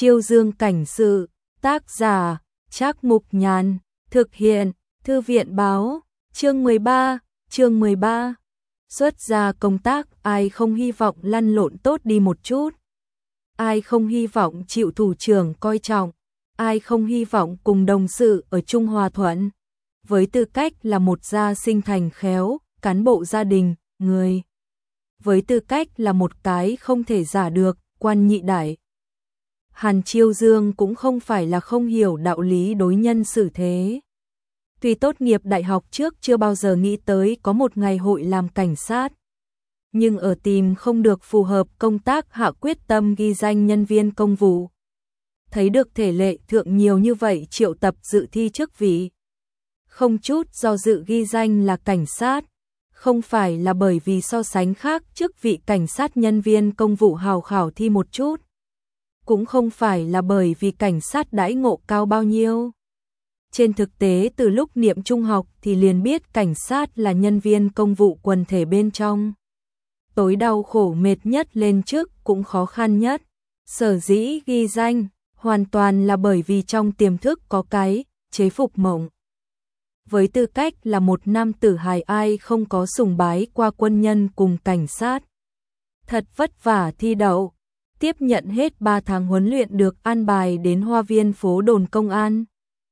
Chiêu Dương cảnh sự, tác giả, Trác Mục Nhàn, thực hiện, Thư viện báo, chương 13. Xuất ra công tác, ai không hy vọng lăn lộn tốt đi một chút. Ai không hy vọng chịu thủ trưởng coi trọng, ai không hy vọng cùng đồng sự ở chung hòa thuận. Với tư cách là một gia sinh thành khéo, cán bộ gia đình, người. Với tư cách là một cái không thể giả được, quan nhị đại. Hàn Chiêu Dương cũng không phải là không hiểu đạo lý đối nhân xử thế. Tuy tốt nghiệp đại học trước chưa bao giờ nghĩ tới có một ngày hội làm cảnh sát. Nhưng ở tìm không được phù hợp công tác hạ quyết tâm ghi danh nhân viên công vụ. Thấy được thể lệ thượng nhiều như vậy triệu tập dự thi chức vị. Không chút do dự ghi danh là cảnh sát. Không phải là bởi vì so sánh khác chức vị cảnh sát nhân viên công vụ hào khảo thi một chút. Cũng không phải là bởi vì cảnh sát đãi ngộ cao bao nhiêu. Trên thực tế từ lúc niệm trung học thì liền biết cảnh sát là nhân viên công vụ quần thể bên trong. Tối đau khổ mệt nhất lên chức cũng khó khăn nhất. Sở dĩ ghi danh, hoàn toàn là bởi vì trong tiềm thức có cái chế phục mộng. Với tư cách là một nam tử hài ai không có sùng bái qua quân nhân cùng cảnh sát. Thật vất vả thi đậu, tiếp nhận hết 3 tháng huấn luyện được an bài đến hoa viên phố đồn công an.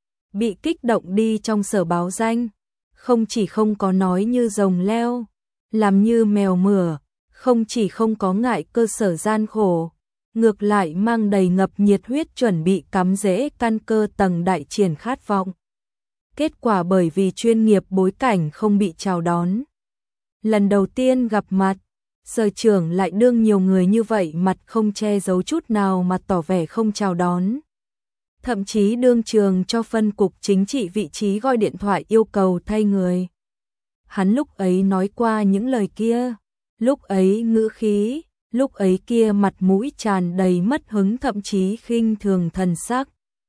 Bị kích động đi trong sở báo danh, không chỉ không có nói như rồng leo, làm như mèo mửa, không chỉ không có ngại cơ sở gian khổ, ngược lại mang đầy ngập nhiệt huyết chuẩn bị cắm rễ căn cơ tầng đại triển khát vọng. Kết quả bởi vì chuyên nghiệp bối cảnh không bị chào đón. Lần đầu tiên gặp mặt, sở trưởng lại đương nhiều người như vậy mặt không che giấu chút nào mà tỏ vẻ không chào đón. Thậm chí đương trường cho phân cục chính trị vị trí gọi điện thoại yêu cầu thay người. Hắn lúc ấy nói qua những lời kia, lúc ấy ngữ khí, lúc ấy kia mặt mũi tràn đầy mất hứng thậm chí khinh thường thần sắc.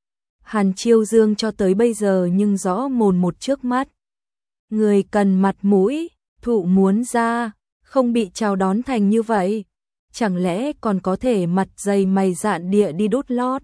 Hàn Chiêu Dương cho tới bây giờ nhưng rõ mồn một trước mắt. Người cần mặt mũi, thụ muốn ra, không bị chào đón thành như vậy. Chẳng lẽ còn có thể mặt dày mày dạn địa đi đút lót.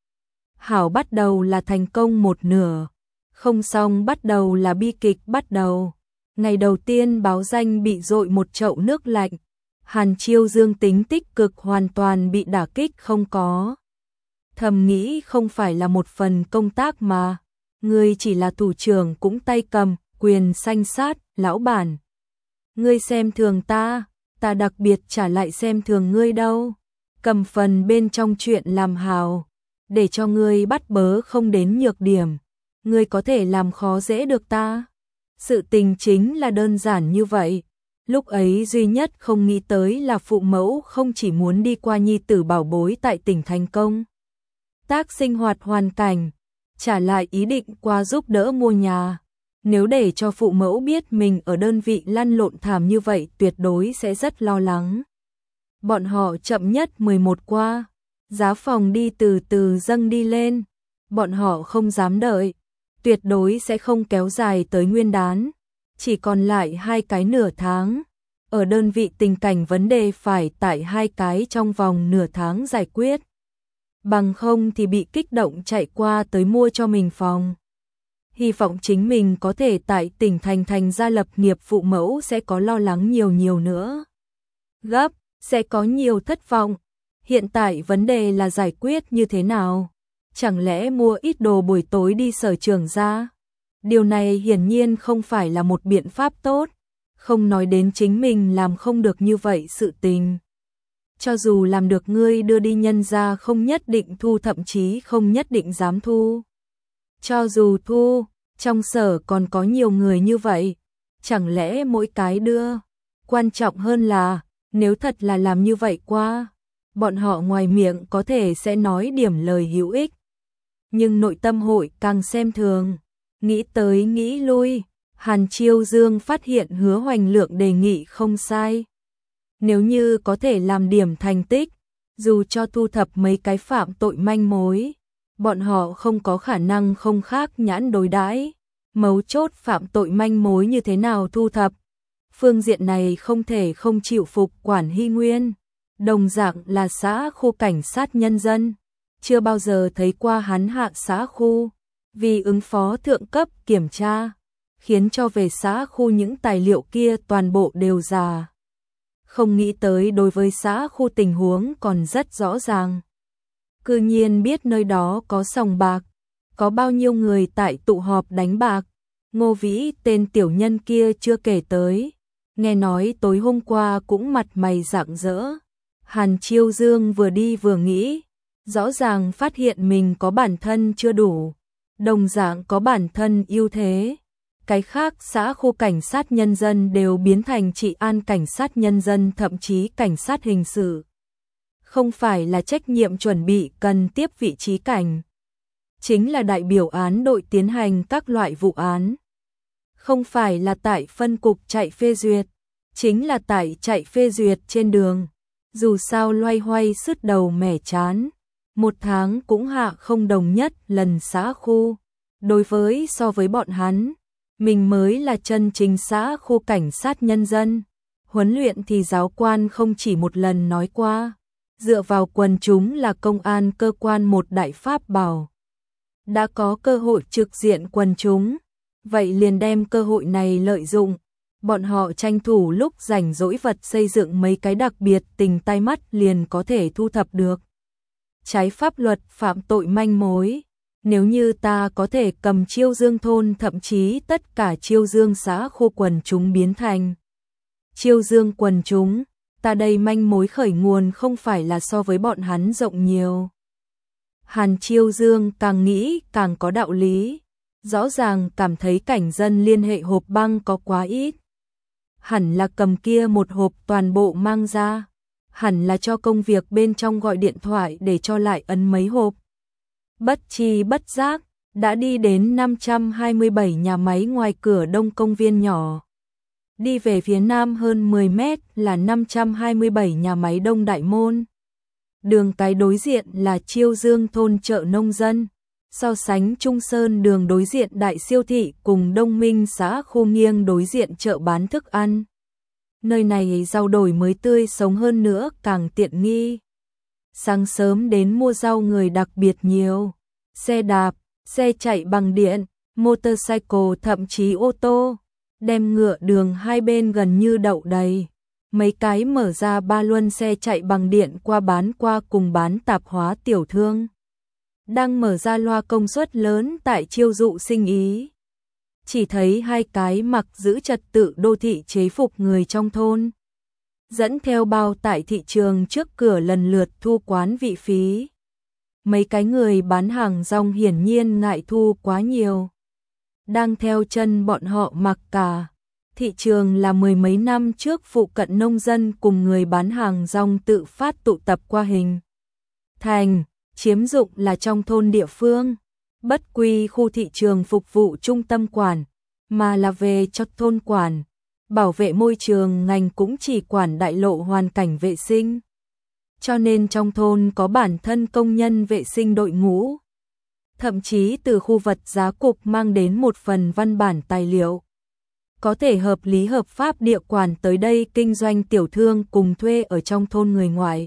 Hảo bắt đầu là thành công một nửa, không xong bắt đầu là bi kịch bắt đầu. Ngày đầu tiên báo danh bị dội một chậu nước lạnh. Hàn Chiêu Dương tính tích cực hoàn toàn bị đả kích không có. Thầm nghĩ không phải là một phần công tác mà, ngươi chỉ là thủ trưởng cũng tay cầm, quyền sanh sát, lão bản. Ngươi xem thường ta đặc biệt trả lại xem thường ngươi đâu. Cầm phần bên trong chuyện làm hào, để cho ngươi bắt bớ không đến nhược điểm. Ngươi có thể làm khó dễ được ta. Sự tình chính là đơn giản như vậy. Lúc ấy duy nhất không nghĩ tới là phụ mẫu không chỉ muốn đi qua nhi tử bảo bối tại tỉnh thành công tác sinh hoạt hoàn cảnh, trả lại ý định qua giúp đỡ mua nhà. Nếu để cho phụ mẫu biết mình ở đơn vị lăn lộn thảm như vậy tuyệt đối sẽ rất lo lắng. Bọn họ chậm nhất 11 qua, giá phòng đi từ từ dâng đi lên. Bọn họ không dám đợi, tuyệt đối sẽ không kéo dài tới Nguyên đán. Chỉ còn lại 2 cái nửa tháng. Ở đơn vị tình cảnh vấn đề phải tại 2 cái trong vòng nửa tháng giải quyết. Bằng không thì bị kích động chạy qua tới mua cho mình phòng. Hy vọng chính mình có thể tại tỉnh thành gia lập nghiệp, phụ mẫu sẽ có lo lắng nhiều nữa. Gấp, sẽ có nhiều thất vọng. Hiện tại vấn đề là giải quyết như thế nào? Chẳng lẽ mua ít đồ buổi tối đi sở trường ra? Điều này hiển nhiên không phải là một biện pháp tốt. Không nói đến chính mình làm không được như vậy sự tình. Cho dù làm được ngươi đưa đi nhân ra không nhất định thu, thậm chí không nhất định dám thu. Cho dù thu, trong sở còn có nhiều người như vậy. Chẳng lẽ mỗi cái đưa? Quan trọng hơn là, nếu thật là làm như vậy qua, bọn họ ngoài miệng có thể sẽ nói điểm lời hữu ích. Nhưng nội tâm hội càng xem thường. Nghĩ tới nghĩ lui, Hàn Chiêu Dương phát hiện Hứa Hoành Lượng đề nghị không sai. Nếu như có thể làm điểm thành tích, dù cho thu thập mấy cái phạm tội manh mối, bọn họ không có khả năng không khác nhãn đối đãi. Mấu chốt phạm tội manh mối như thế nào thu thập? Phương diện này không thể không chịu phục Quản Hy Nguyên, đồng dạng là xã khu cảnh sát nhân dân. chưa bao giờ thấy qua hắn hạ xã khu, vì ứng phó thượng cấp kiểm tra, khiến cho về xã khu những tài liệu kia toàn bộ đều già. Không nghĩ tới đối với xã khu tình huống còn rất rõ ràng. Cư nhiên biết nơi đó có sòng bạc, có bao nhiêu người tại tụ họp đánh bạc. Ngô Vĩ tên tiểu nhân kia chưa kể tới, nghe nói tối hôm qua cũng mặt mày rạng rỡ. Hàn Chiêu Dương vừa đi vừa nghĩ, rõ ràng phát hiện mình có bản thân chưa đủ, đồng dạng có bản thân ưu thế. Cái khác xã khu cảnh sát nhân dân đều biến thành trị an cảnh sát nhân dân, thậm chí cảnh sát hình sự. Không phải là trách nhiệm chuẩn bị cần tiếp vị trí cảnh, chính là đại biểu án đội tiến hành các loại vụ án. Không phải là tại phân cục chạy phê duyệt, chính là tại chạy phê duyệt trên đường. Dù sao loay hoay sứt đầu mẻ chán, một tháng cũng hạ không đồng nhất lần xã khu. Đối với so với bọn hắn, mình mới là chân chính xã khu cảnh sát nhân dân. Huấn luyện thì giáo quan không chỉ một lần nói qua, dựa vào quần chúng là công an cơ quan một đại pháp bảo. Đã có cơ hội trực diện quần chúng, vậy liền đem cơ hội này lợi dụng. Bọn họ tranh thủ lúc rảnh rỗi vật xây dựng mấy cái đặc biệt tình tai mắt liền có thể thu thập được trái pháp luật phạm tội manh mối. Nếu như ta có thể cầm Chiêu Dương thôn, thậm chí tất cả Chiêu Dương xã khu quần chúng biến thành Chiêu Dương quần chúng, ta đây manh mối khởi nguồn không phải là so với bọn hắn rộng nhiều. Hàn Chiêu Dương càng nghĩ càng có đạo lý, rõ ràng cảm thấy cảnh dân liên hệ hộp băng có quá ít. Hẳn là cầm kia một hộp toàn bộ mang ra, hẳn là cho công việc bên trong gọi điện thoại để cho lại ấn mấy hộp. Bất chi bất giác, đã đi đến 527 nhà máy ngoài cửa đông công viên nhỏ. Đi về phía nam hơn 10 mét là 527 nhà máy đông đại môn. Đường cái đối diện là Chiêu Dương thôn chợ nông dân. So sánh Trung Sơn đường đối diện đại siêu thị cùng Đông Minh xã khu nghiêng đối diện chợ bán thức ăn. Nơi này rau đổi mới tươi sống hơn nữa càng tiện nghi. Sáng sớm đến mua rau người đặc biệt nhiều. Xe đạp, xe chạy bằng điện, motorcycle thậm chí ô tô. Đem ngựa đường hai bên gần như đậu đầy. Mấy cái mở ra ba luân xe chạy bằng điện qua bán qua cùng bán tạp hóa tiểu thương. Đang mở ra loa công suất lớn tại chiêu dụ sinh ý. Chỉ thấy hai cái mặc giữ trật tự đô thị chế phục người trong thôn. Dẫn theo bao tại thị trường trước cửa lần lượt thu quán vị phí. Mấy cái người bán hàng rong hiển nhiên ngại thu quá nhiều. Đang theo chân bọn họ mặc cả. Thị trường là mười mấy năm trước phụ cận nông dân cùng người bán hàng rong tự phát tụ tập qua hình thành, chiếm dụng là trong thôn địa phương. Bất quy khu thị trường phục vụ trung tâm quản, mà là về cho thôn quản. Bảo vệ môi trường ngành cũng chỉ quản đại lộ hoàn cảnh vệ sinh. Cho nên trong thôn có bản thân công nhân vệ sinh đội ngũ. Thậm chí từ khu vật giá cục mang đến một phần văn bản tài liệu. Có thể hợp lý hợp pháp địa quản tới đây kinh doanh tiểu thương cùng thuê ở trong thôn người ngoài.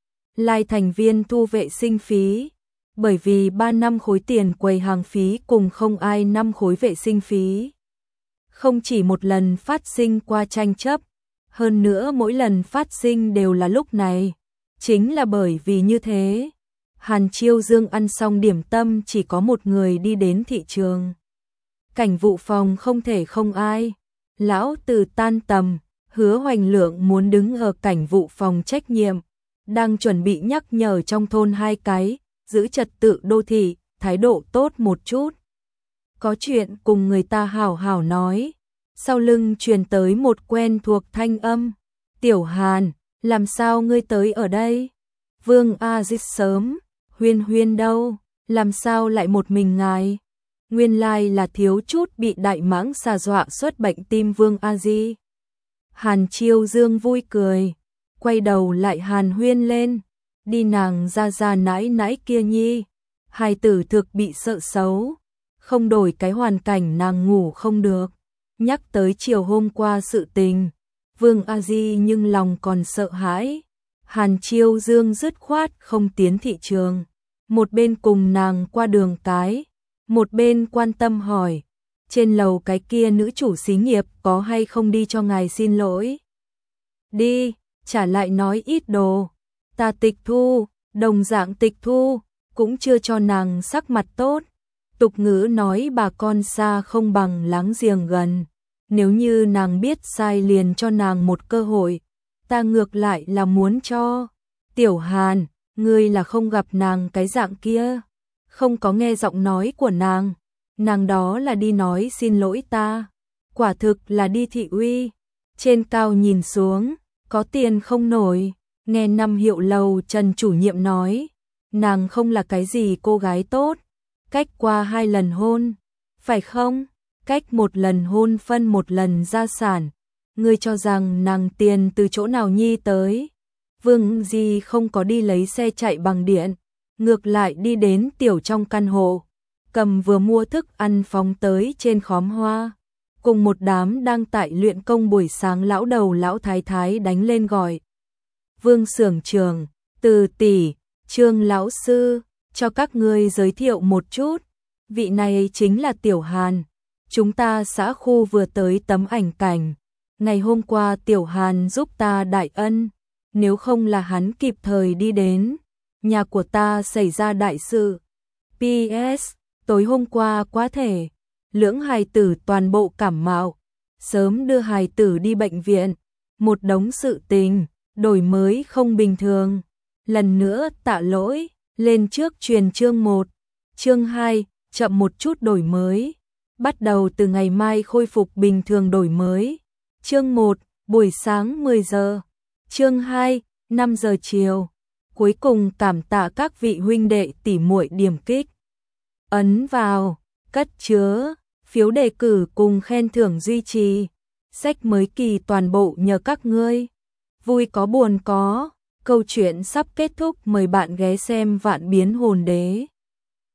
Lai thành viên thu vệ sinh phí. Bởi vì 3 năm khối tiền quầy hàng phí cùng không ai 5 khối vệ sinh phí. Không chỉ một lần phát sinh qua tranh chấp, hơn nữa mỗi lần phát sinh đều là lúc này. Chính là bởi vì như thế, Hàn Chiêu Dương ăn xong điểm tâm chỉ có một người đi đến thị trường. Cảnh vụ phòng không thể không ai. Lão Từ tan tầm, Hứa Hoành Lượng muốn đứng ở cảnh vụ phòng trách nhiệm, đang chuẩn bị nhắc nhở trong thôn hai cái, giữ trật tự đô thị, thái độ tốt một chút. Có chuyện cùng người ta hảo hảo nói, sau lưng truyền tới một quen thuộc thanh âm. Tiểu Hàn, làm sao ngươi tới ở đây? Vương A Dích sớm, Huyên Huyên đâu, làm sao lại một mình ngài? Nguyên lai là thiếu chút bị đại mãng xà dọa xuất bệnh tim Vương A Di. Hàn Chiêu Dương vui cười, quay đầu lại Hàn Huyên lên, đi nàng ra nãi nãi kia nhi. Hài tử thực bị sợ xấu, không đổi cái hoàn cảnh nàng ngủ không được. Nhắc tới chiều hôm qua sự tình, Vương A Di nhưng lòng còn sợ hãi. Hàn Chiêu Dương dứt khoát không tiến thị trường, một bên cùng nàng qua đường cái, một bên quan tâm hỏi, trên lầu cái kia nữ chủ xí nghiệp có hay không đi cho ngài xin lỗi? Đi, trả lại nói ít đồ, ta tịch thu, đồng dạng tịch thu, cũng chưa cho nàng sắc mặt tốt. Tục ngữ nói bà con xa không bằng láng giềng gần, nếu như nàng biết sai liền cho nàng một cơ hội, ta ngược lại là muốn cho. Tiểu Hàn, ngươi là không gặp nàng cái dạng kia, không có nghe giọng nói của nàng đó là đi nói xin lỗi ta, quả thực là đi thị uy. Trên cao nhìn xuống, có tiền không nổi, nghe Năm Hiệu lầu Trần chủ nhiệm nói, nàng không là cái gì cô gái tốt, cách qua 2 lần hôn, phải không? Cách 1 lần hôn phân 1 lần gia sản, ngươi cho rằng nàng tiền từ chỗ nào nhi tới? Vương Di không có đi lấy xe chạy bằng điện, ngược lại đi đến tiểu trong căn hộ, cầm vừa mua thức ăn phóng tới trên khóm hoa, cùng một đám đang tại luyện công buổi sáng lão đầu lão thái thái đánh lên gọi. Vương xưởng trường, Từ tỷ, Trương lão sư, cho các ngươi giới thiệu một chút, vị này chính là Tiểu Hàn, chúng ta xã khu vừa tới tấm ảnh cảnh, ngày hôm qua Tiểu Hàn giúp ta đại ân, nếu không là hắn kịp thời đi đến, nhà của ta xảy ra đại sự. PS, tối hôm qua quá thể, lưỡng hài tử toàn bộ cảm mạo, sớm đưa hài tử đi bệnh viện, một đống sự tình, đổi mới không bình thường. Lần nữa tạ lỗi, lên trước truyền chương 1, chương 2, chậm một chút đổi mới. Bắt đầu từ ngày mai khôi phục bình thường đổi mới. Chương 1, buổi sáng 10 giờ. Chương 2, 5 giờ chiều. Cuối cùng cảm tạ các vị huynh đệ tỷ muội điểm kích. Ấn vào, cất chứa, phiếu đề cử cùng khen thưởng duy trì. Sách mới kỳ toàn bộ nhờ các ngươi. Vui có buồn có, câu chuyện sắp kết thúc, mời bạn ghé xem Vạn Biến Hồn Đế.